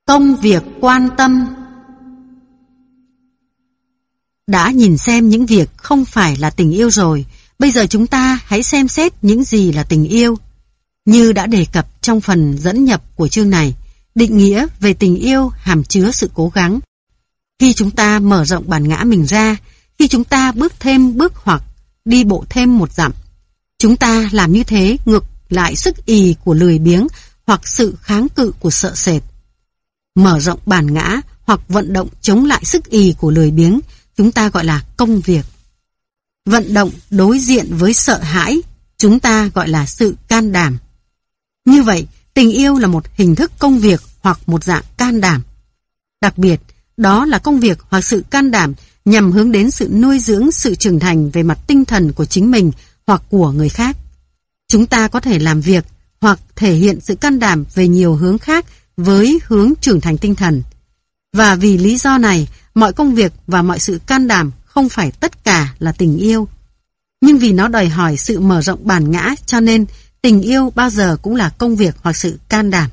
Công việc quan tâm. Đã nhìn xem những việc không phải là tình yêu rồi, bây giờ chúng ta hãy xem xét những gì là tình yêu. Như đã đề cập trong phần dẫn nhập của chương này, định nghĩa về tình yêu hàm chứa sự cố gắng. Khi chúng ta mở rộng bản ngã mình ra, khi chúng ta bước thêm bước hoặc đi bộ thêm một dặm, chúng ta làm như thế ngược lại sức ì của lười biếng hoặc sự kháng cự của sợ sệt. Mở rộng bản ngã hoặc vận động chống lại sức ì của lười biếng, chúng ta gọi là công việc. Vận động đối diện với sợ hãi, chúng ta gọi là sự can đảm. Như vậy, tình yêu là một hình thức công việc hoặc một dạng can đảm. Đặc biệt, đó là công việc hoặc sự can đảm nhằm hướng đến sự nuôi dưỡng sự trưởng thành về mặt tinh thần của chính mình hoặc của người khác. Chúng ta có thể làm việc hoặc thể hiện sự can đảm về nhiều hướng khác với hướng trưởng thành tinh thần. Và vì lý do này, mọi công việc và mọi sự can đảm không phải tất cả là tình yêu. Nhưng vì nó đòi hỏi sự mở rộng bản ngã, cho nên tình yêu bao giờ cũng là công việc hoặc sự can đảm.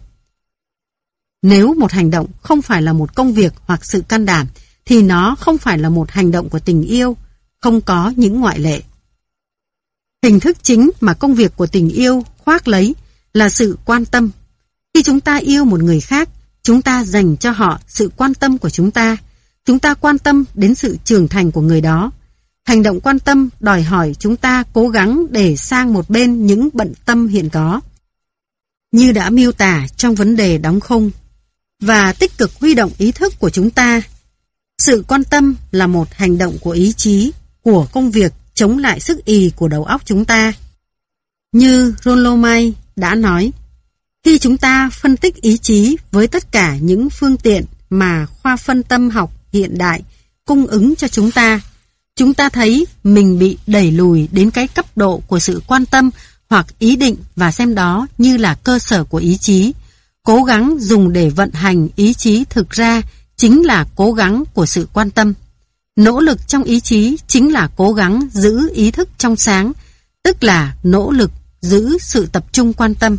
Nếu một hành động không phải là một công việc hoặc sự can đảm, thì nó không phải là một hành động của tình yêu, không có những ngoại lệ. Hình thức chính mà công việc của tình yêu khoác lấy là sự quan tâm. Khi chúng ta yêu một người khác, chúng ta dành cho họ sự quan tâm của chúng ta. Chúng ta quan tâm đến sự trưởng thành của người đó. Hành động quan tâm đòi hỏi chúng ta cố gắng để sang một bên những bận tâm hiện có, như đã miêu tả trong vấn đề đóng khung, và tích cực huy động ý thức của chúng ta. Sự quan tâm là một hành động của ý chí, của công việc chống lại sức ì của đầu óc chúng ta. Như Rollo May đã nói, khi chúng ta phân tích ý chí với tất cả những phương tiện mà khoa phân tâm học hiện đại cung ứng cho chúng ta thấy mình bị đẩy lùi đến cái cấp độ của sự quan tâm hoặc ý định và xem đó như là cơ sở của ý chí. Cố gắng dùng để vận hành ý chí thực ra chính là cố gắng của sự quan tâm. Nỗ lực trong ý chí chính là cố gắng giữ ý thức trong sáng, tức là nỗ lực giữ sự tập trung quan tâm.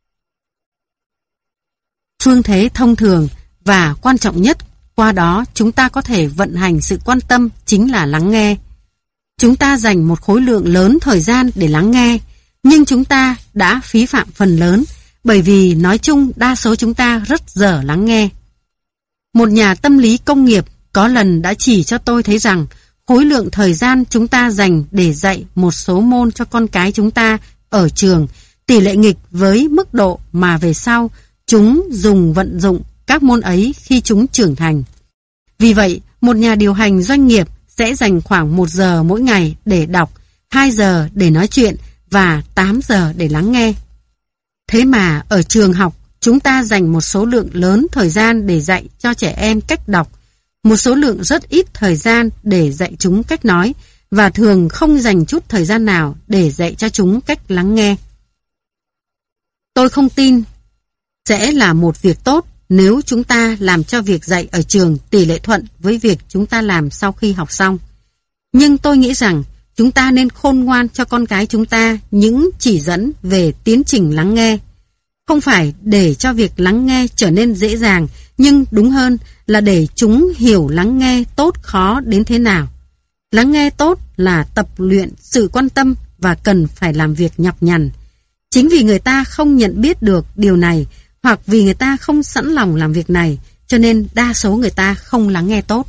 Phương thế thông thường và quan trọng nhất qua đó chúng ta có thể vận hành sự quan tâm chính là lắng nghe. Chúng ta dành một khối lượng lớn thời gian để lắng nghe, nhưng chúng ta đã phí phạm phần lớn, bởi vì nói chung đa số chúng ta rất dở lắng nghe. Một nhà tâm lý công nghiệp có lần đã chỉ cho tôi thấy rằng khối lượng thời gian chúng ta dành để dạy một số môn cho con cái chúng ta ở trường tỷ lệ nghịch với mức độ mà về sau chúng dùng vận dụng các môn ấy khi chúng trưởng thành. Vì vậy, một nhà điều hành doanh nghiệp sẽ dành khoảng 1 giờ mỗi ngày để đọc, 2 giờ để nói chuyện và 8 giờ để lắng nghe. Thế mà ở trường học, chúng ta dành một số lượng lớn thời gian để dạy cho trẻ em cách đọc, một số lượng rất ít thời gian để dạy chúng cách nói, và thường không dành chút thời gian nào để dạy cho chúng cách lắng nghe. Tôi không tin sẽ là một việc tốt nếu chúng ta làm cho việc dạy ở trường tỷ lệ thuận với việc chúng ta làm sau khi học xong. Nhưng tôi nghĩ rằng chúng ta nên khôn ngoan cho con cái chúng ta những chỉ dẫn về tiến trình lắng nghe. Không phải để cho việc lắng nghe trở nên dễ dàng, nhưng đúng hơn là để chúng hiểu lắng nghe tốt khó đến thế nào. Lắng nghe tốt là tập luyện sự quan tâm và cần phải làm việc nhọc nhằn. Chính vì người ta không nhận biết được điều này, hoặc vì người ta không sẵn lòng làm việc này, cho nên đa số người ta không lắng nghe tốt.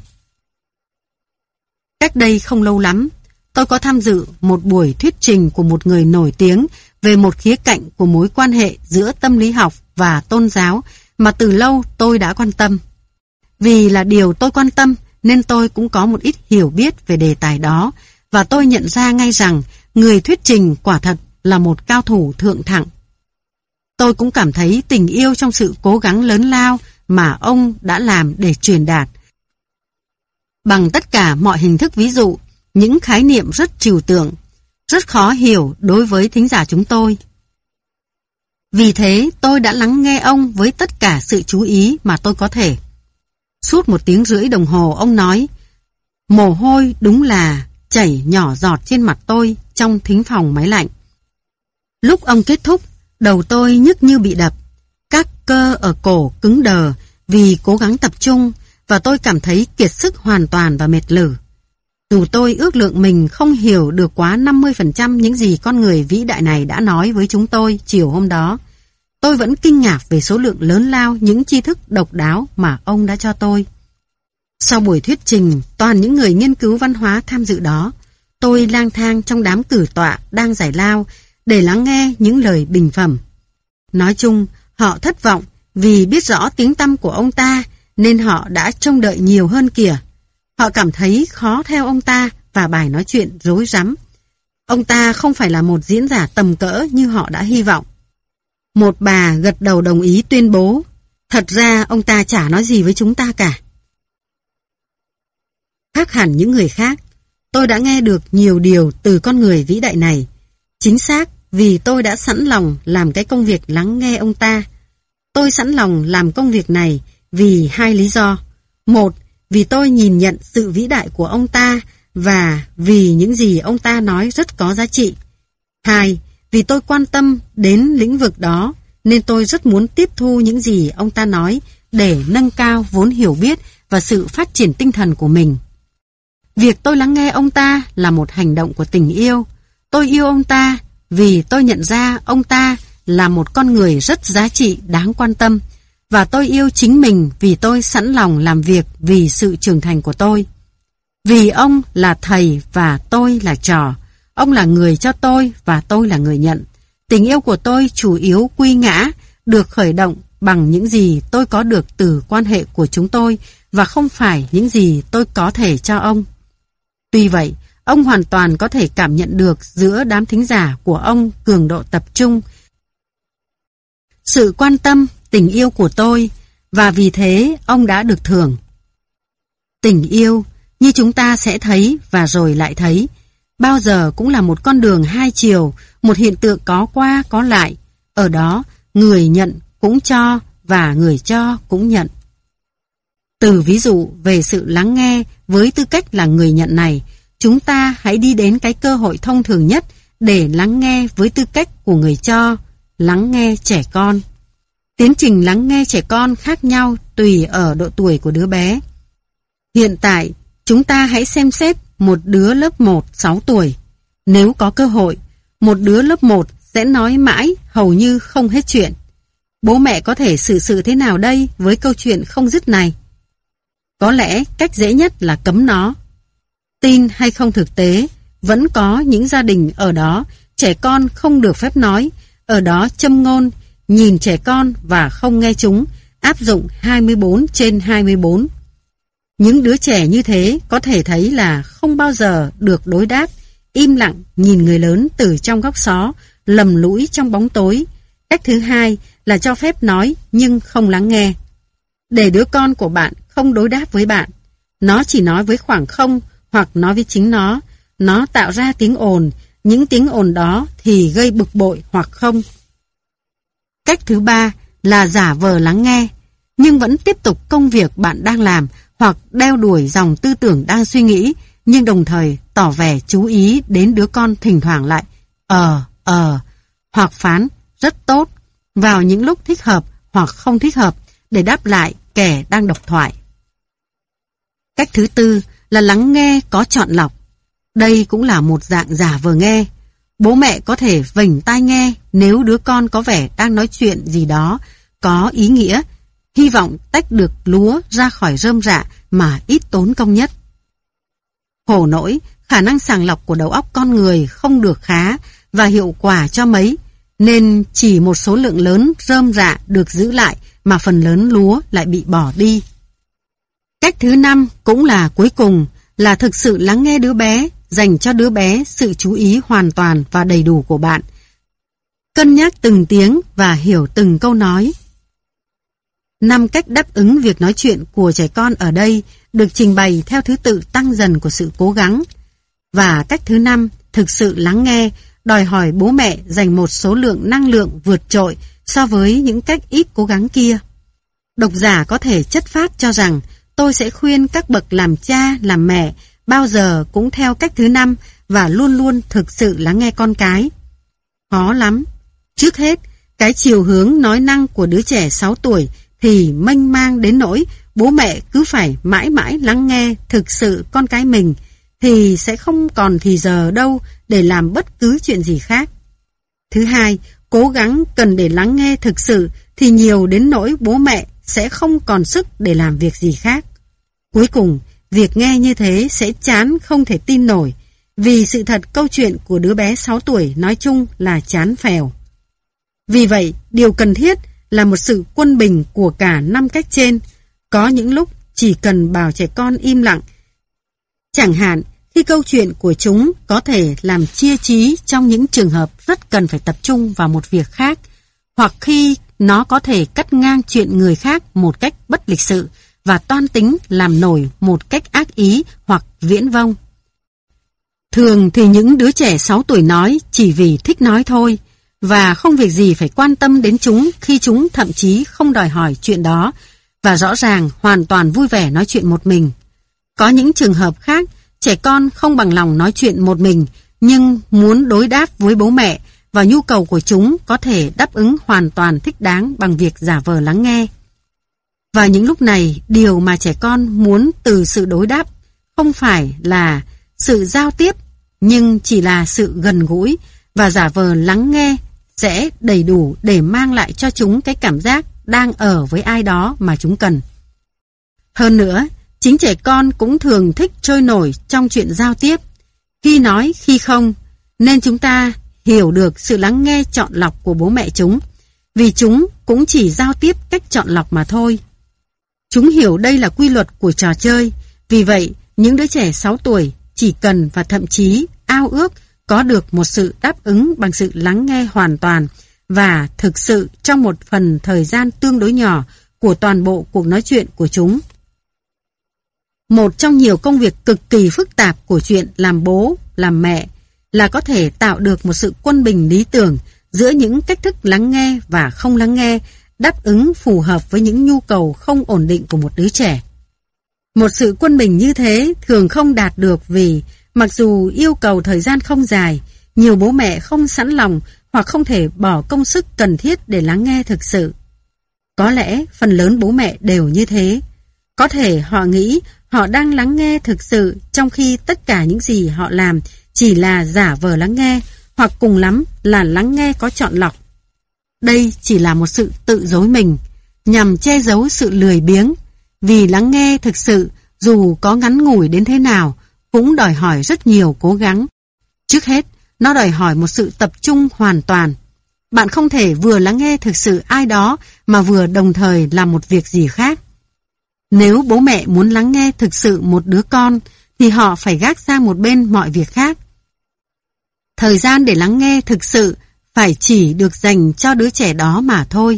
Cách đây không lâu lắm, tôi có tham dự một buổi thuyết trình của một người nổi tiếng về một khía cạnh của mối quan hệ giữa tâm lý học và tôn giáo mà từ lâu tôi đã quan tâm. Vì là điều tôi quan tâm nên tôi cũng có một ít hiểu biết về đề tài đó, và tôi nhận ra ngay rằng người thuyết trình quả thật là một cao thủ thượng thặng. Tôi cũng cảm thấy tình yêu trong sự cố gắng lớn lao mà ông đã làm để truyền đạt. Bằng tất cả mọi hình thức ví dụ, những khái niệm rất trừu tượng, rất khó hiểu đối với thính giả chúng tôi. Vì thế tôi đã lắng nghe ông với tất cả sự chú ý mà tôi có thể. Suốt 1 tiếng rưỡi đồng hồ ông nói, mồ hôi đúng là chảy nhỏ giọt trên mặt tôi trong thính phòng máy lạnh. Lúc ông kết thúc, đầu tôi nhức như bị đập, các cơ ở cổ cứng đờ vì cố gắng tập trung và tôi cảm thấy kiệt sức hoàn toàn và mệt lử. Dù tôi ước lượng mình không hiểu được quá 50% những gì con người vĩ đại này đã nói với chúng tôi chiều hôm đó, tôi vẫn kinh ngạc về số lượng lớn lao những tri thức độc đáo mà ông đã cho tôi. Sau buổi thuyết trình toàn những người nghiên cứu văn hóa tham dự đó, tôi lang thang trong đám cử tọa đang giải lao để lắng nghe những lời bình phẩm. Nói chung, họ thất vọng vì biết rõ tiếng tăm của ông ta nên họ đã trông đợi nhiều hơn kìa. Họ cảm thấy khó theo ông ta và bài nói chuyện rối rắm. Ông ta không phải là một diễn giả tầm cỡ như họ đã hy vọng. Một bà gật đầu đồng ý tuyên bố, thật ra ông ta chả nói gì với chúng ta cả. Khác hẳn những người khác, tôi đã nghe được nhiều điều từ con người vĩ đại này. Chính xác vì tôi đã sẵn lòng làm cái công việc lắng nghe ông ta. Tôi sẵn lòng làm công việc này vì hai lý do. Một, vì tôi nhìn nhận sự vĩ đại của ông ta và vì những gì ông ta nói rất có giá trị. Hai, vì tôi quan tâm đến lĩnh vực đó nên tôi rất muốn tiếp thu những gì ông ta nói để nâng cao vốn hiểu biết và sự phát triển tinh thần của mình. Việc tôi lắng nghe ông ta là một hành động của tình yêu. Tôi yêu ông ta vì tôi nhận ra ông ta là một con người rất giá trị đáng quan tâm, và tôi yêu chính mình vì tôi sẵn lòng làm việc vì sự trưởng thành của tôi. Vì ông là thầy và tôi là trò, ông là người cho tôi và tôi là người nhận. Tình yêu của tôi chủ yếu quy ngã, được khởi động bằng những gì tôi có được từ quan hệ của chúng tôi và không phải những gì tôi có thể cho ông. Tuy vậy, ông hoàn toàn có thể cảm nhận được giữa đám thính giả của ông cường độ tập trung, sự quan tâm, tình yêu của tôi, và vì thế ông đã được thưởng. Tình yêu, như chúng ta sẽ thấy và rồi lại thấy, bao giờ cũng là một con đường hai chiều, một hiện tượng có qua có lại. Ở đó, người nhận cũng cho và người cho cũng nhận. Từ ví dụ về sự lắng nghe với tư cách là người nhận này, chúng ta hãy đi đến cái cơ hội thông thường nhất để lắng nghe với tư cách của người cho, lắng nghe trẻ con. Tiến trình lắng nghe trẻ con khác nhau tùy ở độ tuổi của đứa bé. Hiện tại, chúng ta hãy xem xét một đứa lớp 1 6 tuổi. Nếu có cơ hội, một đứa lớp 1 sẽ nói mãi hầu như không hết chuyện. Bố mẹ có thể xử sự thế nào đây với câu chuyện không dứt này? Có lẽ cách dễ nhất là cấm nó. Tin hay không thực tế, vẫn có những gia đình ở đó trẻ con không được phép nói, ở đó châm ngôn, nhìn trẻ con và không nghe chúng, áp dụng 24/24. Những đứa trẻ như thế có thể thấy là không bao giờ được đối đáp, im lặng nhìn người lớn từ trong góc xó, lầm lũi trong bóng tối. Cách thứ hai là cho phép nói nhưng không lắng nghe. Để đứa con của bạn không đối đáp với bạn, nó chỉ nói với khoảng không hoặc nói với chính nó tạo ra tiếng ồn, những tiếng ồn đó thì gây bực bội hoặc không. Cách thứ ba là giả vờ lắng nghe, nhưng vẫn tiếp tục công việc bạn đang làm hoặc đeo đuổi dòng tư tưởng đang suy nghĩ, nhưng đồng thời tỏ vẻ chú ý đến đứa con thỉnh thoảng lại hoặc phán rất tốt vào những lúc thích hợp hoặc không thích hợp để đáp lại kẻ đang độc thoại. Cách thứ tư là lắng nghe có chọn lọc. Đây cũng là một dạng giả vờ nghe. Bố mẹ có thể vểnh tai nghe nếu đứa con có vẻ đang nói chuyện gì đó có ý nghĩa, hy vọng tách được lúa ra khỏi rơm rạ mà ít tốn công nhất. Khổ nỗi, khả năng sàng lọc của đầu óc con người không được khá và hiệu quả cho mấy, nên chỉ một số lượng lớn rơm rạ được giữ lại mà phần lớn lúa lại bị bỏ đi. Cách thứ năm cũng là cuối cùng là thực sự lắng nghe đứa bé, dành cho đứa bé sự chú ý hoàn toàn và đầy đủ của bạn. Cân nhắc từng tiếng và hiểu từng câu nói. 5 cách đáp ứng việc nói chuyện của trẻ con ở đây được trình bày theo thứ tự tăng dần của sự cố gắng. Và cách thứ 5, thực sự lắng nghe, đòi hỏi bố mẹ dành một số lượng năng lượng vượt trội so với những cách ít cố gắng kia. Độc giả có thể chất phác cho rằng tôi sẽ khuyên các bậc làm cha, làm mẹ bao giờ cũng theo cách thứ 5 và luôn luôn thực sự lắng nghe con cái. Khó lắm. Trước hết, cái chiều hướng nói năng của đứa trẻ 6 tuổi thì mênh mang đến nỗi bố mẹ cứ phải mãi mãi lắng nghe thực sự con cái mình, thì sẽ không còn thì giờ đâu để làm bất cứ chuyện gì khác. Thứ hai, cố gắng cần để lắng nghe thực sự thì nhiều đến nỗi bố mẹ sẽ không còn sức để làm việc gì khác. Cuối cùng, việc nghe như thế sẽ chán không thể tin nổi, vì sự thật câu chuyện của đứa bé 6 tuổi nói chung là chán phèo. Vì vậy, điều cần thiết là một sự quân bình của cả 5 cách trên. Có những lúc chỉ cần bảo trẻ con im lặng. Chẳng hạn, khi câu chuyện của chúng có thể làm chia trí trong những trường hợp rất cần phải tập trung vào một việc khác, hoặc khi nó có thể cắt ngang chuyện người khác một cách bất lịch sự và toan tính làm nổi một cách ác ý hoặc viễn vông. Thường thì những đứa trẻ 6 tuổi nói chỉ vì thích nói thôi, và không việc gì phải quan tâm đến chúng khi chúng thậm chí không đòi hỏi chuyện đó, và rõ ràng hoàn toàn vui vẻ nói chuyện một mình. Có những trường hợp khác, trẻ con không bằng lòng nói chuyện một mình, nhưng muốn đối đáp với bố mẹ, và nhu cầu của chúng có thể đáp ứng hoàn toàn thích đáng bằng việc giả vờ lắng nghe. Và những lúc này, điều mà trẻ con muốn từ sự đối đáp không phải là sự giao tiếp, nhưng chỉ là sự gần gũi, và giả vờ lắng nghe sẽ đầy đủ để mang lại cho chúng cái cảm giác đang ở với ai đó mà chúng cần. Hơn nữa, chính trẻ con cũng thường thích trôi nổi trong chuyện giao tiếp, khi nói khi không, nên chúng ta hiểu được sự lắng nghe chọn lọc của bố mẹ chúng, vì chúng cũng chỉ giao tiếp cách chọn lọc mà thôi. Chúng hiểu đây là quy luật của trò chơi, vì vậy những đứa trẻ 6 tuổi chỉ cần và thậm chí ao ước có được một sự đáp ứng bằng sự lắng nghe hoàn toàn và thực sự trong một phần thời gian tương đối nhỏ của toàn bộ cuộc nói chuyện của chúng. Một trong nhiều công việc cực kỳ phức tạp của chuyện làm bố, làm mẹ là có thể tạo được một sự quân bình lý tưởng giữa những cách thức lắng nghe và không lắng nghe, đáp ứng phù hợp với những nhu cầu không ổn định của một đứa trẻ. Một sự quân bình như thế thường không đạt được vì mặc dù yêu cầu thời gian không dài, nhiều bố mẹ không sẵn lòng hoặc không thể bỏ công sức cần thiết để lắng nghe thực sự. Có lẽ phần lớn bố mẹ đều như thế. Có thể họ nghĩ họ đang lắng nghe thực sự, trong khi tất cả những gì họ làm chỉ là giả vờ lắng nghe, hoặc cùng lắm là lắng nghe có chọn lọc. Đây chỉ là một sự tự dối mình, nhằm che giấu sự lười biếng, vì lắng nghe thực sự, dù có ngắn ngủi đến thế nào, cũng đòi hỏi rất nhiều cố gắng. Trước hết, nó đòi hỏi một sự tập trung hoàn toàn. Bạn không thể vừa lắng nghe thực sự ai đó mà vừa đồng thời làm một việc gì khác. Nếu bố mẹ muốn lắng nghe thực sự một đứa con, thì họ phải gác sang một bên mọi việc khác. Thời gian để lắng nghe thực sự phải chỉ được dành cho đứa trẻ đó mà thôi.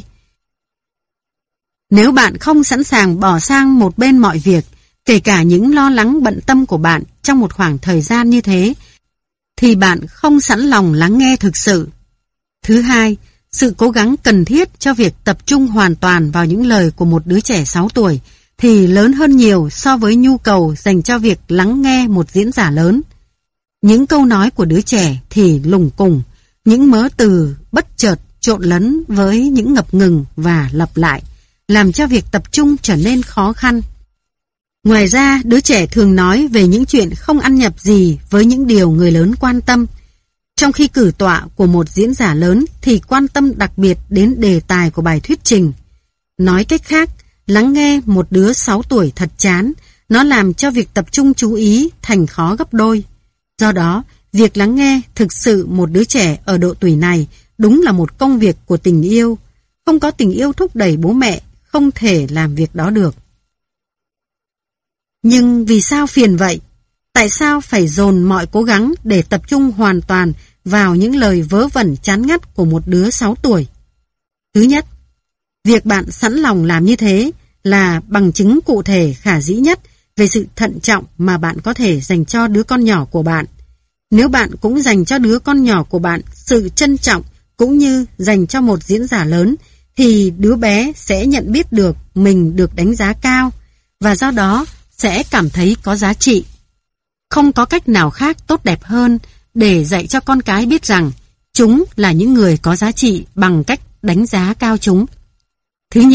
Nếu bạn không sẵn sàng bỏ sang một bên mọi việc, kể cả những lo lắng bận tâm của bạn trong một khoảng thời gian như thế, thì bạn không sẵn lòng lắng nghe thực sự. Thứ hai, sự cố gắng cần thiết cho việc tập trung hoàn toàn vào những lời của một đứa trẻ 6 tuổi thì lớn hơn nhiều so với nhu cầu dành cho việc lắng nghe một diễn giả lớn. Những câu nói của đứa trẻ thì lủng củng, những mớ từ bất chợt trộn lẫn với những ngập ngừng và lặp lại, làm cho việc tập trung trở nên khó khăn. Ngoài ra, đứa trẻ thường nói về những chuyện không ăn nhập gì với những điều người lớn quan tâm, trong khi cử tọa của một diễn giả lớn thì quan tâm đặc biệt đến đề tài của bài thuyết trình. Nói cách khác, lắng nghe một đứa 6 tuổi thật chán, nó làm cho việc tập trung chú ý thành khó gấp đôi. Do đó, việc lắng nghe thực sự một đứa trẻ ở độ tuổi này đúng là một công việc của tình yêu. Không có tình yêu thúc đẩy bố mẹ, không thể làm việc đó được. Nhưng vì sao phiền vậy? Tại sao phải dồn mọi cố gắng để tập trung hoàn toàn vào những lời vớ vẩn chán ngắt của một đứa 6 tuổi? Thứ nhất, việc bạn sẵn lòng làm như thế là bằng chứng cụ thể khả dĩ nhất về sự thận trọng mà bạn có thể dành cho đứa con nhỏ của bạn. Nếu bạn cũng dành cho đứa con nhỏ của bạn sự trân trọng cũng như dành cho một diễn giả lớn, thì đứa bé sẽ nhận biết được mình được đánh giá cao và do đó sẽ cảm thấy có giá trị. Không có cách nào khác tốt đẹp hơn để dạy cho con cái biết rằng chúng là những người có giá trị bằng cách đánh giá cao chúng. Thứ nhì,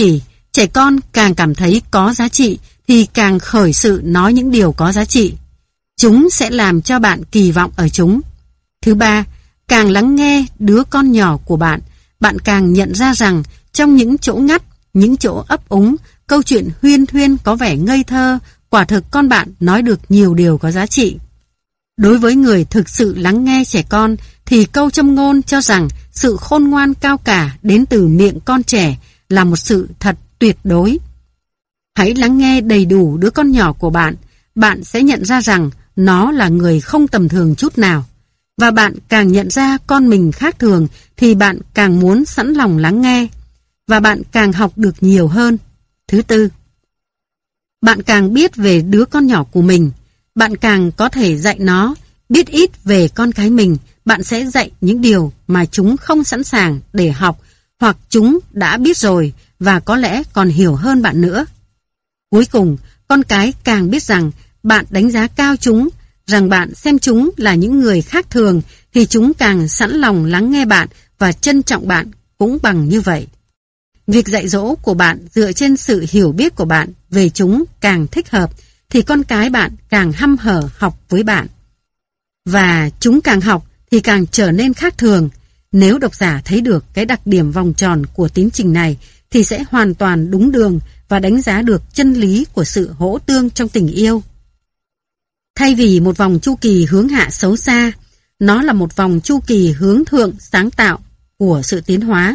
Trẻ con càng cảm thấy có giá trị thì càng khởi sự nói những điều có giá trị. Chúng sẽ làm cho bạn kỳ vọng ở chúng. Thứ ba, càng lắng nghe đứa con nhỏ của bạn, bạn càng nhận ra rằng trong những chỗ ngắt, những chỗ ấp úng, câu chuyện huyên thuyên có vẻ ngây thơ, quả thực con bạn nói được nhiều điều có giá trị. Đối với người thực sự lắng nghe trẻ con thì câu châm ngôn cho rằng sự khôn ngoan cao cả đến từ miệng con trẻ là một sự thật tuyệt đối. Hãy lắng nghe đầy đủ đứa con nhỏ của bạn, bạn sẽ nhận ra rằng nó là người không tầm thường chút nào. Và bạn càng nhận ra con mình khác thường thì bạn càng muốn sẵn lòng lắng nghe. Và bạn càng học được nhiều hơn. Thứ tư, bạn càng biết về đứa con nhỏ của mình, bạn càng có thể dạy nó. Biết ít về con cái mình, bạn sẽ dạy những điều mà chúng không sẵn sàng để học, hoặc chúng đã biết rồi và có lẽ còn hiểu hơn bạn nữa. Cuối cùng, con cái càng biết rằng bạn đánh giá cao chúng, rằng bạn xem chúng là những người khác thường, thì chúng càng sẵn lòng lắng nghe bạn và trân trọng bạn cũng bằng như vậy. Việc dạy dỗ của bạn dựa trên sự hiểu biết của bạn về chúng càng thích hợp, thì con cái bạn càng hăm hở học với bạn. Và chúng càng học thì càng trở nên khác thường. Nếu độc giả thấy được cái đặc điểm vòng tròn của tiến trình này thì sẽ hoàn toàn đúng đường và đánh giá được chân lý của sự hỗ tương trong tình yêu. Thay vì một vòng chu kỳ hướng hạ xấu xa, nó là một vòng chu kỳ hướng thượng sáng tạo của sự tiến hóa.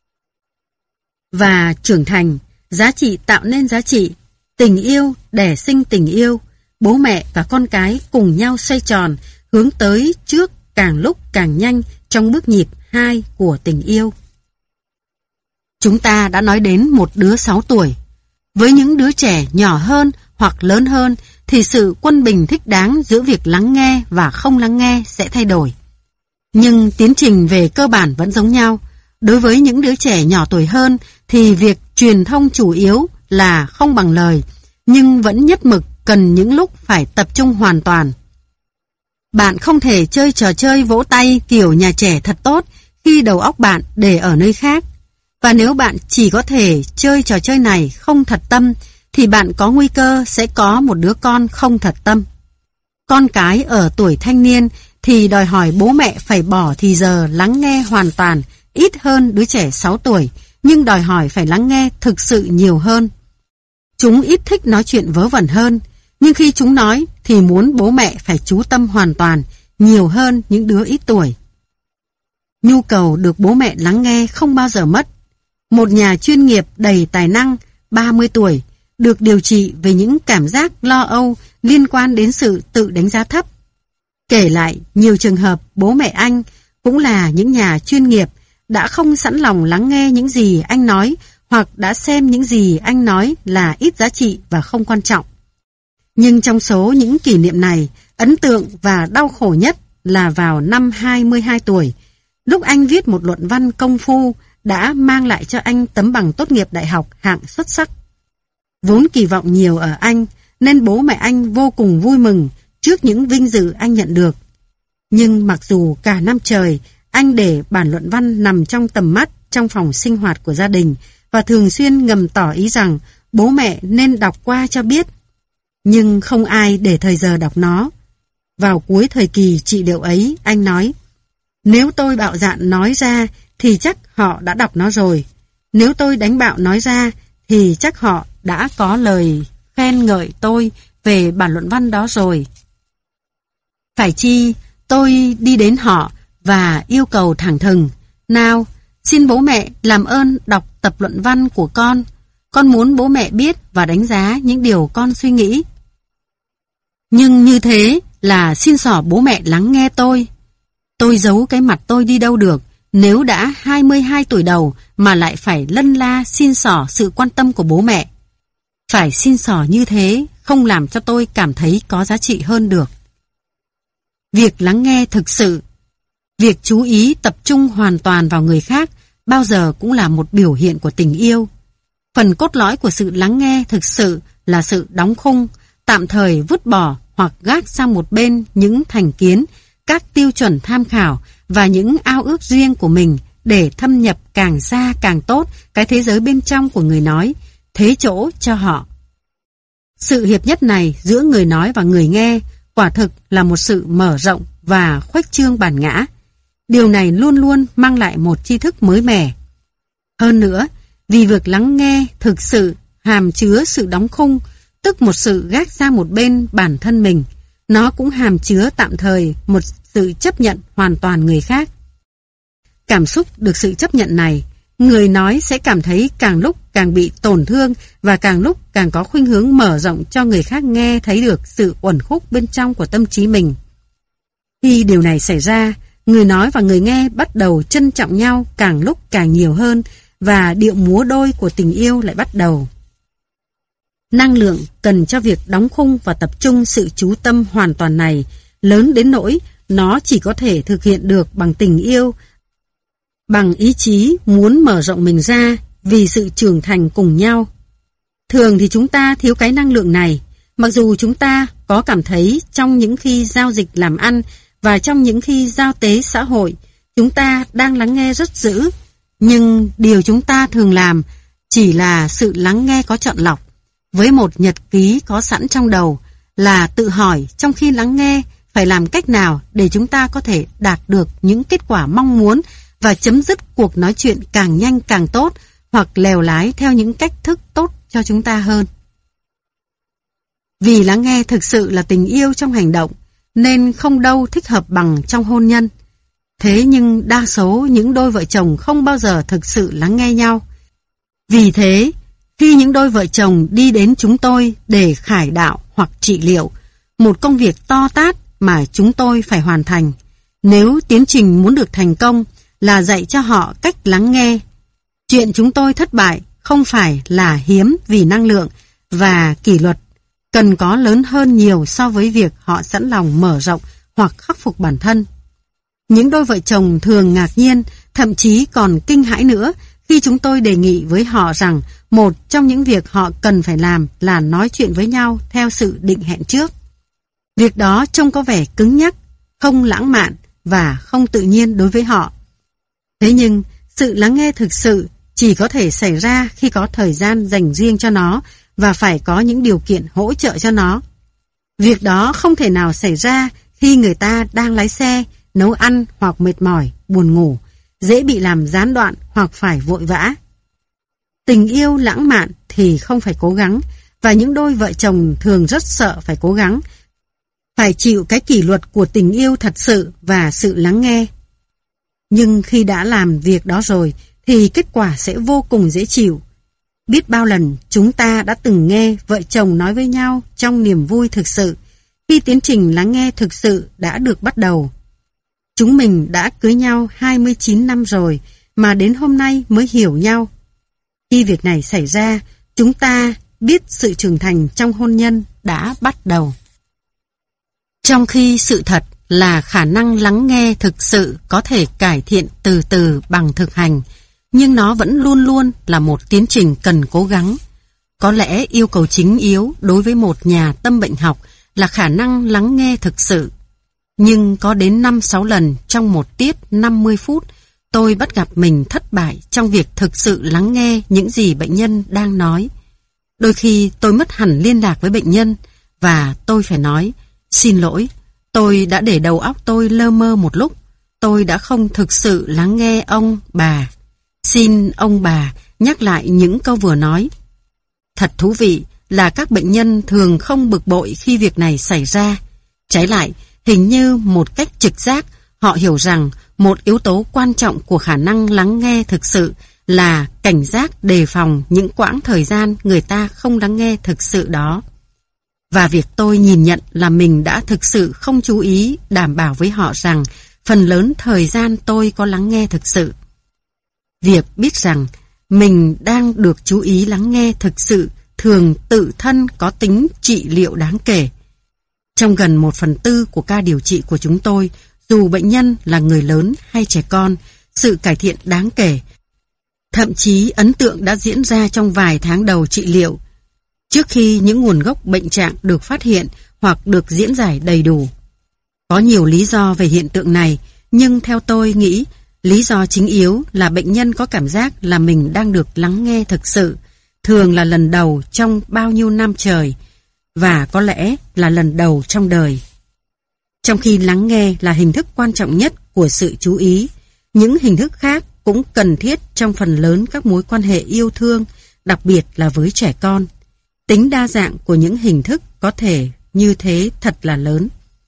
Và trưởng thành, giá trị tạo nên giá trị, tình yêu đẻ sinh tình yêu, bố mẹ và con cái cùng nhau xoay tròn, hướng tới trước càng lúc càng nhanh trong bước nhịp 2 của tình yêu. Chúng ta đã nói đến một đứa 6 tuổi. Với những đứa trẻ nhỏ hơn hoặc lớn hơn thì sự quân bình thích đáng giữa việc lắng nghe và không lắng nghe sẽ thay đổi. Nhưng tiến trình về cơ bản vẫn giống nhau. Đối với những đứa trẻ nhỏ tuổi hơn thì việc truyền thông chủ yếu là không bằng lời, nhưng vẫn nhất mực cần những lúc phải tập trung hoàn toàn. Bạn không thể chơi trò chơi vỗ tay kiểu nhà trẻ thật tốt khi đầu óc bạn để ở nơi khác. Và nếu bạn chỉ có thể chơi trò chơi này không thật tâm, thì bạn có nguy cơ sẽ có một đứa con không thật tâm. Con cái ở tuổi thanh niên thì đòi hỏi bố mẹ phải bỏ thì giờ lắng nghe hoàn toàn, ít hơn đứa trẻ 6 tuổi, nhưng đòi hỏi phải lắng nghe thực sự nhiều hơn. Chúng ít thích nói chuyện vớ vẩn hơn, nhưng khi chúng nói thì muốn bố mẹ phải chú tâm hoàn toàn, nhiều hơn những đứa ít tuổi. Nhu cầu được bố mẹ lắng nghe không bao giờ mất. Một nhà chuyên nghiệp đầy tài năng, 30 tuổi, được điều trị về những cảm giác lo âu liên quan đến sự tự đánh giá thấp. Kể lại, nhiều trường hợp bố mẹ anh cũng là những nhà chuyên nghiệp đã không sẵn lòng lắng nghe những gì anh nói, hoặc đã xem những gì anh nói là ít giá trị và không quan trọng. Nhưng trong số những kỷ niệm này, ấn tượng và đau khổ nhất là vào năm 22 tuổi, lúc anh viết một luận văn công phu đã mang lại cho anh tấm bằng tốt nghiệp đại học hạng xuất sắc. Vốn kỳ vọng nhiều ở anh, nên bố mẹ anh vô cùng vui mừng trước những vinh dự anh nhận được. Nhưng mặc dù cả năm trời, anh để bản luận văn nằm trong tầm mắt trong phòng sinh hoạt của gia đình và thường xuyên ngầm tỏ ý rằng bố mẹ nên đọc qua cho biết. Nhưng không ai để thời giờ đọc nó. Vào cuối thời kỳ trị liệu ấy, anh nói: nếu tôi bạo dạn nói ra thì chắc họ đã đọc nó rồi. Nếu tôi đánh bạo nói ra thì chắc họ đã có lời khen ngợi tôi về bản luận văn đó rồi. Phải chi tôi đi đến họ và yêu cầu thẳng thừng: nào, xin bố mẹ làm ơn đọc tập luận văn của con. Con muốn bố mẹ biết và đánh giá những điều con suy nghĩ. Nhưng như thế là xin xỏ bố mẹ lắng nghe tôi. Tôi giấu cái mặt tôi đi đâu được, nếu đã 22 tuổi đầu mà lại phải lân la xin xỏ sự quan tâm của bố mẹ. Phải xin xỏ như thế không làm cho tôi cảm thấy có giá trị hơn được. Việc lắng nghe thực sự, việc chú ý tập trung hoàn toàn vào người khác bao giờ cũng là một biểu hiện của tình yêu. Phần cốt lõi của sự lắng nghe thực sự là sự đóng khung, tạm thời vứt bỏ hoặc gác sang một bên những thành kiến, các tiêu chuẩn tham khảo và những ao ước riêng của mình để thâm nhập càng xa càng tốt cái thế giới bên trong của người nói, thế chỗ cho họ. Sự hiệp nhất này giữa người nói và người nghe quả thực là một sự mở rộng và khuếch trương bản ngã. Điều này luôn luôn mang lại một tri thức mới mẻ. Hơn nữa, vì việc lắng nghe thực sự hàm chứa sự đóng khung, tức một sự gác ra một bên bản thân mình, nó cũng hàm chứa tạm thời một sự chấp nhận hoàn toàn người khác. Cảm xúc được sự chấp nhận này, người nói sẽ cảm thấy càng lúc càng bị tổn thương và càng lúc càng có khuynh hướng mở rộng cho người khác nghe thấy được sự uẩn khúc bên trong của tâm trí mình. Khi điều này xảy ra, người nói và người nghe bắt đầu trân trọng nhau càng lúc càng nhiều hơn và điệu múa đôi của tình yêu lại bắt đầu. Năng lượng cần cho việc đóng khung và tập trung sự chú tâm hoàn toàn này lớn đến nỗi nó chỉ có thể thực hiện được bằng tình yêu, bằng ý chí muốn mở rộng mình ra vì sự trưởng thành cùng nhau. Thường thì chúng ta thiếu cái năng lượng này, mặc dù chúng ta có cảm thấy trong những khi giao dịch làm ăn và trong những khi giao tế xã hội, chúng ta đang lắng nghe rất dữ, nhưng điều chúng ta thường làm chỉ là sự lắng nghe có chọn lọc, với một nhật ký có sẵn trong đầu, là tự hỏi trong khi lắng nghe phải làm cách nào để chúng ta có thể đạt được những kết quả mong muốn và chấm dứt cuộc nói chuyện càng nhanh càng tốt, hoặc lèo lái theo những cách thức tốt cho chúng ta hơn. Vì lắng nghe thực sự là tình yêu trong hành động, nên không đâu thích hợp bằng trong hôn nhân. Thế nhưng đa số những đôi vợ chồng không bao giờ thực sự lắng nghe nhau. Vì thế, khi những đôi vợ chồng đi đến chúng tôi để khải đạo hoặc trị liệu, một công việc to tát mà chúng tôi phải hoàn thành, nếu tiến trình muốn được thành công là dạy cho họ cách lắng nghe. Chuyện chúng tôi thất bại không phải là hiếm vì năng lượng và kỷ luật cần có lớn hơn nhiều so với việc họ sẵn lòng mở rộng hoặc khắc phục bản thân. Những đôi vợ chồng thường ngạc nhiên, thậm chí còn kinh hãi nữa khi chúng tôi đề nghị với họ rằng một trong những việc họ cần phải làm là nói chuyện với nhau theo sự định hẹn trước. Việc đó trông có vẻ cứng nhắc, không lãng mạn và không tự nhiên đối với họ. Thế nhưng, sự lắng nghe thực sự chỉ có thể xảy ra khi có thời gian dành riêng cho nó và phải có những điều kiện hỗ trợ cho nó. Việc đó không thể nào xảy ra khi người ta đang lái xe, nấu ăn hoặc mệt mỏi, buồn ngủ, dễ bị làm gián đoạn hoặc phải vội vã. Tình yêu lãng mạn thì không phải cố gắng, và những đôi vợ chồng thường rất sợ phải cố gắng, phải chịu cái kỷ luật của tình yêu thật sự và sự lắng nghe. Nhưng khi đã làm việc đó rồi thì kết quả sẽ vô cùng dễ chịu. Biết bao lần chúng ta đã từng nghe vợ chồng nói với nhau trong niềm vui thực sự, khi tiến trình lắng nghe thực sự đã được bắt đầu. Chúng mình đã cưới nhau 29 năm rồi mà đến hôm nay mới hiểu nhau. Khi việc này xảy ra, chúng ta biết sự trưởng thành trong hôn nhân đã bắt đầu. Trong khi sự thật là khả năng lắng nghe thực sự có thể cải thiện từ từ bằng thực hành, nhưng nó vẫn luôn luôn là một tiến trình cần cố gắng. Có lẽ yêu cầu chính yếu đối với một nhà tâm bệnh học là khả năng lắng nghe thực sự. Nhưng có đến 5-6 lần trong một tiết 50 phút, tôi bắt gặp mình thất bại trong việc thực sự lắng nghe những gì bệnh nhân đang nói. Đôi khi tôi mất hẳn liên lạc với bệnh nhân và tôi phải nói, xin lỗi, tôi đã để đầu óc tôi lơ mơ một lúc. Tôi đã không thực sự lắng nghe ông, bà. Xin ông bà nhắc lại những câu vừa nói. Thật thú vị là các bệnh nhân thường không bực bội khi việc này xảy ra. Trái lại, hình như một cách trực giác, họ hiểu rằng một yếu tố quan trọng của khả năng lắng nghe thực sự là cảnh giác đề phòng những quãng thời gian người ta không lắng nghe thực sự đó. Và việc tôi nhìn nhận là mình đã thực sự không chú ý đảm bảo với họ rằng phần lớn thời gian tôi có lắng nghe thực sự. Việc biết rằng mình đang được chú ý lắng nghe thực sự thường tự thân có tính trị liệu đáng kể. Trong gần 1/4 của ca điều trị của chúng tôi, dù bệnh nhân là người lớn hay trẻ con, sự cải thiện đáng kể. Thậm chí ấn tượng đã diễn ra trong vài tháng đầu trị liệu, trước khi những nguồn gốc bệnh trạng được phát hiện hoặc được diễn giải đầy đủ. Có nhiều lý do về hiện tượng này, nhưng theo tôi nghĩ, lý do chính yếu là bệnh nhân có cảm giác là mình đang được lắng nghe thực sự, thường là lần đầu trong bao nhiêu năm trời, và có lẽ là lần đầu trong đời. Trong khi lắng nghe là hình thức quan trọng nhất của sự chú ý, những hình thức khác cũng cần thiết trong phần lớn các mối quan hệ yêu thương, đặc biệt là với trẻ con. Tính đa dạng của những hình thức có thể như thế thật là lớn.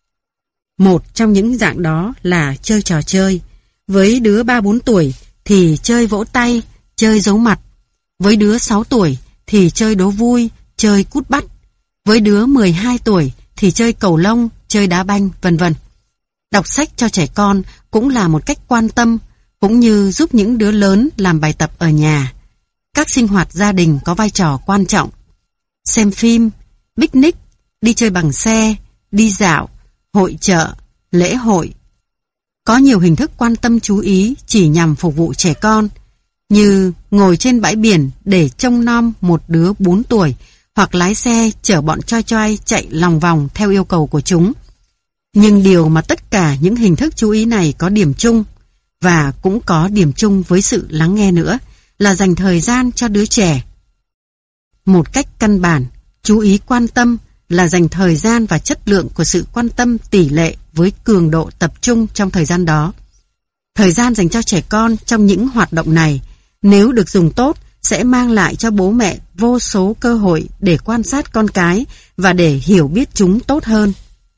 Một trong những dạng đó là chơi trò chơi. Với đứa 3-4 tuổi thì chơi vỗ tay, chơi giấu mặt. Với đứa 6 tuổi thì chơi đố vui, chơi cút bắt. Với đứa 12 tuổi thì chơi cầu lông, chơi đá banh, vân vân. Đọc sách cho trẻ con cũng là một cách quan tâm, cũng như giúp những đứa lớn làm bài tập ở nhà. Các sinh hoạt gia đình có vai trò quan trọng. Xem phim, picnic, đi chơi bằng xe, đi dạo, hội chợ, lễ hội. Có nhiều hình thức quan tâm chú ý chỉ nhằm phục vụ trẻ con, như ngồi trên bãi biển để trông nom một đứa 4 tuổi, hoặc lái xe chở bọn choi choi chạy lòng vòng theo yêu cầu của chúng. Nhưng điều mà tất cả những hình thức chú ý này có điểm chung, và cũng có điểm chung với sự lắng nghe nữa, là dành thời gian cho đứa trẻ. Một cách căn bản, chú ý quan tâm là dành thời gian và chất lượng của sự quan tâm tỷ lệ với cường độ tập trung trong thời gian đó. Thời gian dành cho trẻ con trong những hoạt động này, nếu được dùng tốt, sẽ mang lại cho bố mẹ vô số cơ hội để quan sát con cái và để hiểu biết chúng tốt hơn.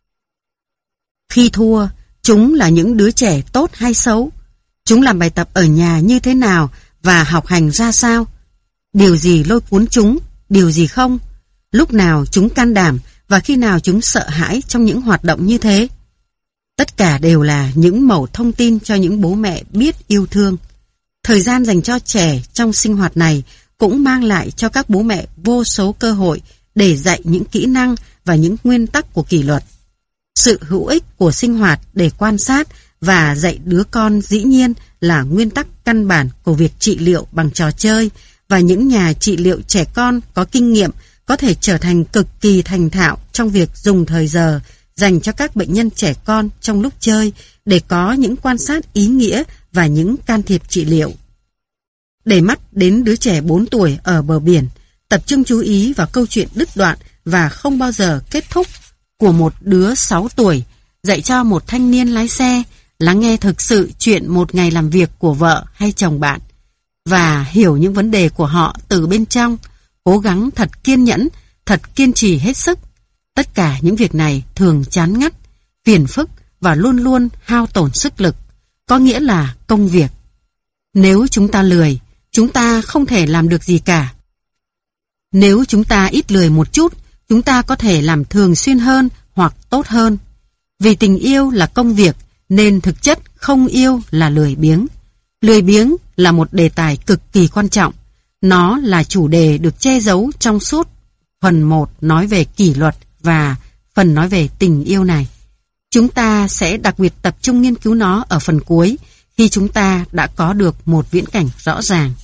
Khi thua, chúng là những đứa trẻ tốt hay xấu? Chúng làm bài tập ở nhà như thế nào và học hành ra sao? Điều gì lôi cuốn chúng, điều gì không? Lúc nào chúng can đảm và khi nào chúng sợ hãi trong những hoạt động như thế? Tất cả đều là những mẩu thông tin cho những bố mẹ biết yêu thương. Thời gian dành cho trẻ trong sinh hoạt này cũng mang lại cho các bố mẹ vô số cơ hội để dạy những kỹ năng và những nguyên tắc của kỷ luật. Sự hữu ích của sinh hoạt để quan sát và dạy đứa con dĩ nhiên là nguyên tắc căn bản của việc trị liệu bằng trò chơi, và những nhà trị liệu trẻ con có kinh nghiệm có thể trở thành cực kỳ thành thạo trong việc dùng thời giờ dành cho các bệnh nhân trẻ con trong lúc chơi để có những quan sát ý nghĩa và những can thiệp trị liệu. Để mắt đến đứa trẻ 4 tuổi ở bờ biển, tập trung chú ý vào câu chuyện đứt đoạn và không bao giờ kết thúc của một đứa 6 tuổi, dạy cho một thanh niên lái xe, lắng nghe thực sự chuyện một ngày làm việc của vợ hay chồng bạn, và hiểu những vấn đề của họ từ bên trong, cố gắng thật kiên nhẫn, thật kiên trì hết sức. Tất cả những việc này thường chán ngắt, phiền phức và luôn luôn hao tổn sức lực, có nghĩa là công việc. Nếu chúng ta lười, chúng ta không thể làm được gì cả. Nếu chúng ta ít lười một chút, chúng ta có thể làm thường xuyên hơn hoặc tốt hơn. Vì tình yêu là công việc, nên thực chất không yêu là lười biếng. Lười biếng là một đề tài cực kỳ quan trọng. Nó là chủ đề được che giấu trong suốt phần 1 nói về kỷ luật và phần nói về tình yêu này. Chúng ta sẽ đặc biệt tập trung nghiên cứu nó ở phần cuối, khi chúng ta đã có được một viễn cảnh rõ ràng.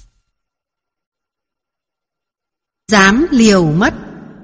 Dám liều mất.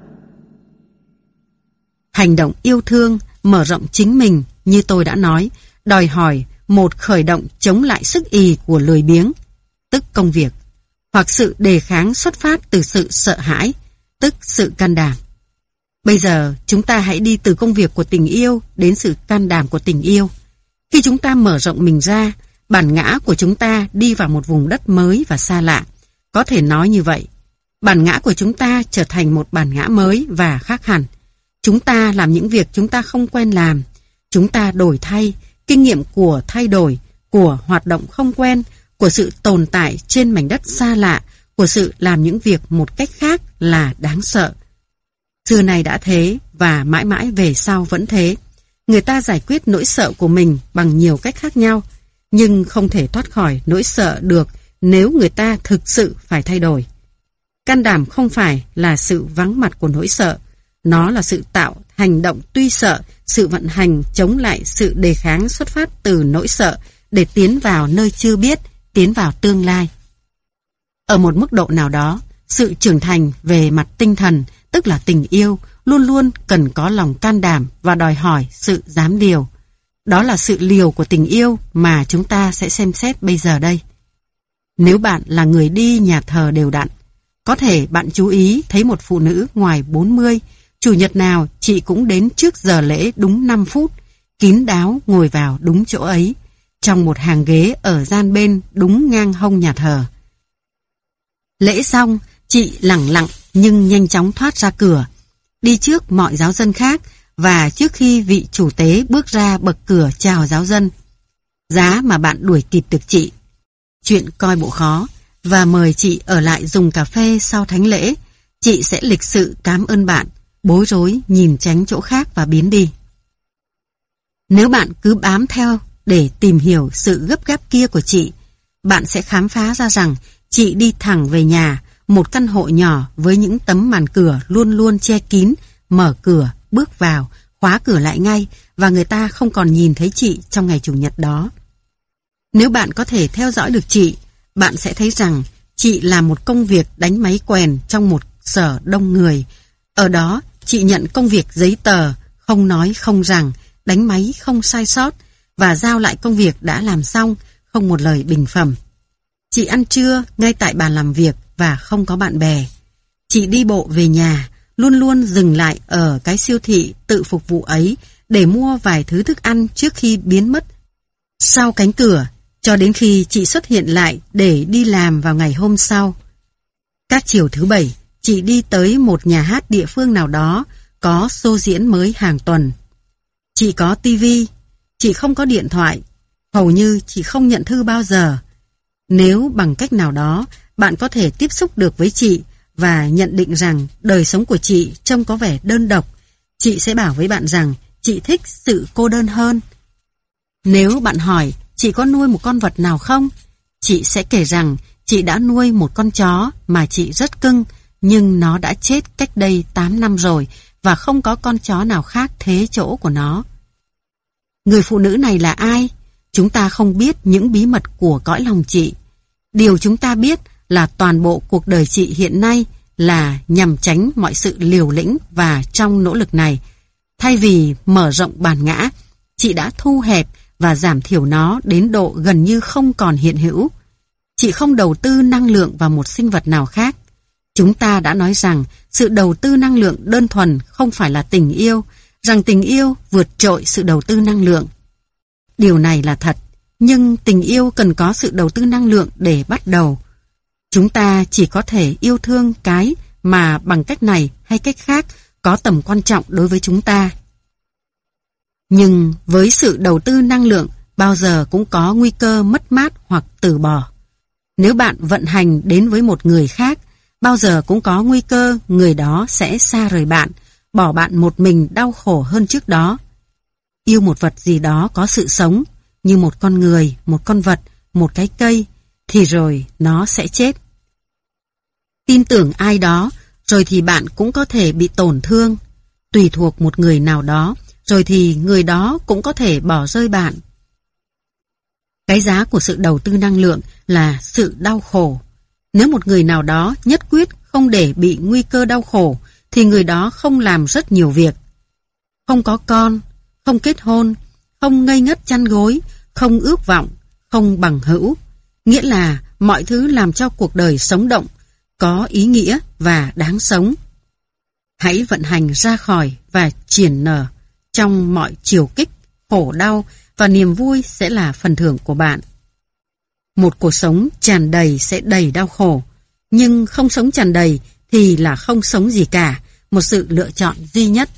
Hành động yêu thương, mở rộng chính mình, như tôi đã nói, đòi hỏi một khởi động chống lại sức ì của lười biếng, tức công việc, hoặc sự đề kháng xuất phát từ sự sợ hãi, tức sự can đảm. Bây giờ chúng ta hãy đi từ công việc của tình yêu đến sự can đảm của tình yêu. Khi chúng ta mở rộng mình ra, bản ngã của chúng ta đi vào một vùng đất mới và xa lạ. Có thể nói như vậy. Bản ngã của chúng ta trở thành một bản ngã mới và khác hẳn. Chúng ta làm những việc chúng ta không quen làm. Chúng ta đổi thay, kinh nghiệm của thay đổi, của hoạt động không quen, của sự tồn tại trên mảnh đất xa lạ, của sự làm những việc một cách khác là đáng sợ. Xưa nay đã thế và mãi mãi về sau vẫn thế. Người ta giải quyết nỗi sợ của mình bằng nhiều cách khác nhau, nhưng không thể thoát khỏi nỗi sợ được nếu người ta thực sự phải thay đổi. Can đảm không phải là sự vắng mặt của nỗi sợ, nó là sự tạo hành động tuy sợ, sự vận hành chống lại sự đề kháng xuất phát từ nỗi sợ để tiến vào nơi chưa biết, tiến vào tương lai. Ở một mức độ nào đó, sự trưởng thành về mặt tinh thần, tức là tình yêu, luôn luôn cần có lòng can đảm và đòi hỏi sự dám liều. Đó là sự liều của tình yêu mà chúng ta sẽ xem xét bây giờ đây. Nếu bạn là người đi nhà thờ đều đặn, Có thể bạn chú ý thấy một phụ nữ ngoài 40, chủ nhật nào chị cũng đến trước giờ lễ đúng 5 phút, kín đáo ngồi vào đúng chỗ ấy, trong một hàng ghế ở gian bên đúng ngang hông nhà thờ. Lễ xong, chị lẳng lặng nhưng nhanh chóng thoát ra cửa, đi trước mọi giáo dân khác và trước khi vị chủ tế bước ra bậc cửa chào giáo dân. Giá mà bạn đuổi kịp được chị. Chuyện coi bộ khó và mời chị ở lại dùng cà phê sau thánh lễ, chị sẽ lịch sự cảm ơn bạn, bối rối nhìn tránh chỗ khác và biến đi. Nếu bạn cứ bám theo để tìm hiểu sự gấp gáp kia của chị, bạn sẽ khám phá ra rằng chị đi thẳng về nhà, một căn hộ nhỏ với những tấm màn cửa luôn luôn che kín, mở cửa, bước vào, khóa cửa lại ngay và người ta không còn nhìn thấy chị trong ngày chủ nhật đó. Nếu bạn có thể theo dõi được chị, bạn sẽ thấy rằng chị làm một công việc đánh máy quèn trong một sở đông người. Ở đó, chị nhận công việc giấy tờ, không nói không rằng, đánh máy không sai sót và giao lại công việc đã làm xong, không một lời bình phẩm. Chị ăn trưa ngay tại bàn làm việc và không có bạn bè. Chị đi bộ về nhà, luôn luôn dừng lại ở cái siêu thị tự phục vụ ấy để mua vài thứ thức ăn trước khi biến mất sau cánh cửa, cho đến khi chị xuất hiện lại để đi làm vào ngày hôm sau. Các chiều thứ Bảy, chị đi tới một nhà hát địa phương nào đó có show diễn mới hàng tuần. Chị có tivi, chị không có điện thoại, hầu như chị không nhận thư bao giờ. Nếu bằng cách nào đó bạn có thể tiếp xúc được với chị và nhận định rằng đời sống của chị trông có vẻ đơn độc, chị sẽ bảo với bạn rằng chị thích sự cô đơn hơn. Nếu bạn hỏi chị có nuôi một con vật nào không, chị sẽ kể rằng chị đã nuôi một con chó mà chị rất cưng, nhưng nó đã chết cách đây 8 năm rồi và không có con chó nào khác thế chỗ của nó. Người phụ nữ này là ai? Chúng ta không biết những bí mật của cõi lòng chị. Điều chúng ta biết là toàn bộ cuộc đời chị hiện nay là nhằm tránh mọi sự liều lĩnh, và trong nỗ lực này, thay vì mở rộng bản ngã, chị đã thu hẹp và giảm thiểu nó đến độ gần như không còn hiện hữu. Chị không đầu tư năng lượng vào một sinh vật nào khác. Chúng ta đã nói rằng sự đầu tư năng lượng đơn thuần không phải là tình yêu, rằng tình yêu vượt trội sự đầu tư năng lượng. Điều này là thật, nhưng tình yêu cần có sự đầu tư năng lượng để bắt đầu. Chúng ta chỉ có thể yêu thương cái mà bằng cách này hay cách khác có tầm quan trọng đối với chúng ta. Nhưng với sự đầu tư năng lượng, bao giờ cũng có nguy cơ mất mát hoặc từ bỏ. Nếu bạn vận hành đến với một người khác, bao giờ cũng có nguy cơ người đó sẽ xa rời bạn, bỏ bạn một mình đau khổ hơn trước đó. Yêu một vật gì đó có sự sống, như một con người, một con vật, một cái cây, thì rồi nó sẽ chết. Tin tưởng ai đó, rồi thì bạn cũng có thể bị tổn thương. Tùy thuộc một người nào đó, rồi thì người đó cũng có thể bỏ rơi bạn. Cái giá của sự đầu tư năng lượng là sự đau khổ. Nếu một người nào đó nhất quyết không để bị nguy cơ đau khổ, thì người đó không làm rất nhiều việc. Không có con, không kết hôn, không ngây ngất chăn gối, không ước vọng, không bằng hữu. Nghĩa là mọi thứ làm cho cuộc đời sống động, có ý nghĩa và đáng sống. Hãy vận hành ra khỏi và triển nở trong mọi chiều kích, khổ đau, và niềm vui sẽ là phần thưởng của bạn. Một cuộc sống tràn đầy sẽ đầy đau khổ, nhưng không sống tràn đầy thì là không sống gì cả, một sự lựa chọn duy nhất.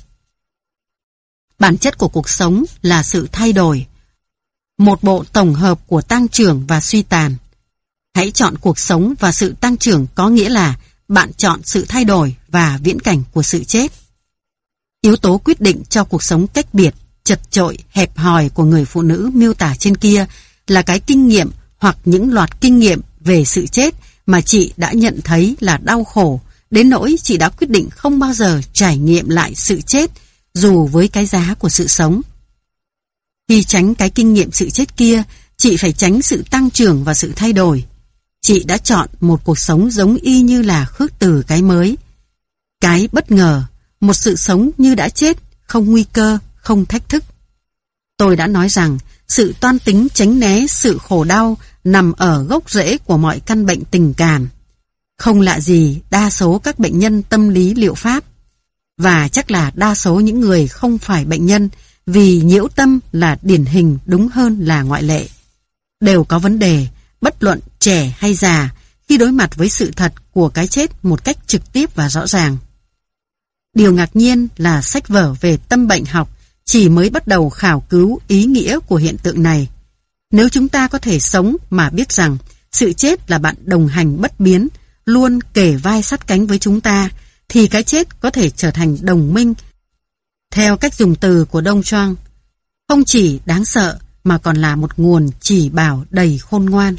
Bản chất của cuộc sống là sự thay đổi, một bộ tổng hợp của tăng trưởng và suy tàn. Hãy chọn cuộc sống và sự tăng trưởng, có nghĩa là bạn chọn sự thay đổi và viễn cảnh của sự chết. Yếu tố quyết định cho cuộc sống cách biệt, chật chội, hẹp hòi của người phụ nữ miêu tả trên kia là cái kinh nghiệm hoặc những loạt kinh nghiệm về sự chết mà chị đã nhận thấy là đau khổ, đến nỗi chị đã quyết định không bao giờ trải nghiệm lại sự chết, dù với cái giá của sự sống. Khi tránh cái kinh nghiệm sự chết kia, chị phải tránh sự tăng trưởng và sự thay đổi. Chị đã chọn một cuộc sống giống y như là khước từ cái mới. Cái bất ngờ, một sự sống như đã chết, không nguy cơ, không thách thức. Tôi đã nói rằng sự toan tính tránh né sự khổ đau nằm ở gốc rễ của mọi căn bệnh tình cảm. Không lạ gì đa số các bệnh nhân tâm lý liệu pháp, và chắc là đa số những người không phải bệnh nhân, vì nhiễu tâm là điển hình đúng hơn là ngoại lệ, đều có vấn đề, bất luận trẻ hay già, khi đối mặt với sự thật của cái chết một cách trực tiếp và rõ ràng. Điều ngạc nhiên là sách vở về tâm bệnh học chỉ mới bắt đầu khảo cứu ý nghĩa của hiện tượng này. Nếu chúng ta có thể sống mà biết rằng sự chết là bạn đồng hành bất biến, luôn kề vai sát cánh với chúng ta, thì cái chết có thể trở thành đồng minh. Theo cách dùng từ của Đông Choang, không chỉ đáng sợ mà còn là một nguồn chỉ bảo đầy khôn ngoan.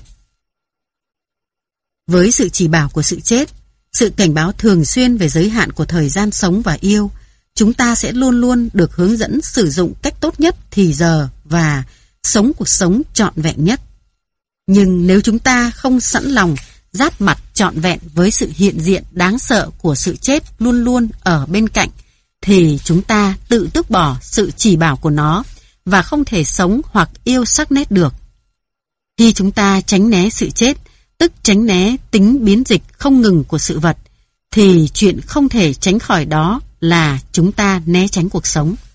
Với sự chỉ bảo của sự chết, sự cảnh báo thường xuyên về giới hạn của thời gian sống và yêu, chúng ta sẽ luôn luôn được hướng dẫn sử dụng cách tốt nhất thì giờ và sống cuộc sống trọn vẹn nhất. Nhưng nếu chúng ta không sẵn lòng giáp mặt trọn vẹn với sự hiện diện đáng sợ của sự chết luôn luôn ở bên cạnh, thì chúng ta tự tước bỏ sự chỉ bảo của nó và không thể sống hoặc yêu sắc nét được. Khi chúng ta tránh né sự chết, tức tránh né tính biến dịch không ngừng của sự vật, thì chuyện không thể tránh khỏi đó là chúng ta né tránh cuộc sống.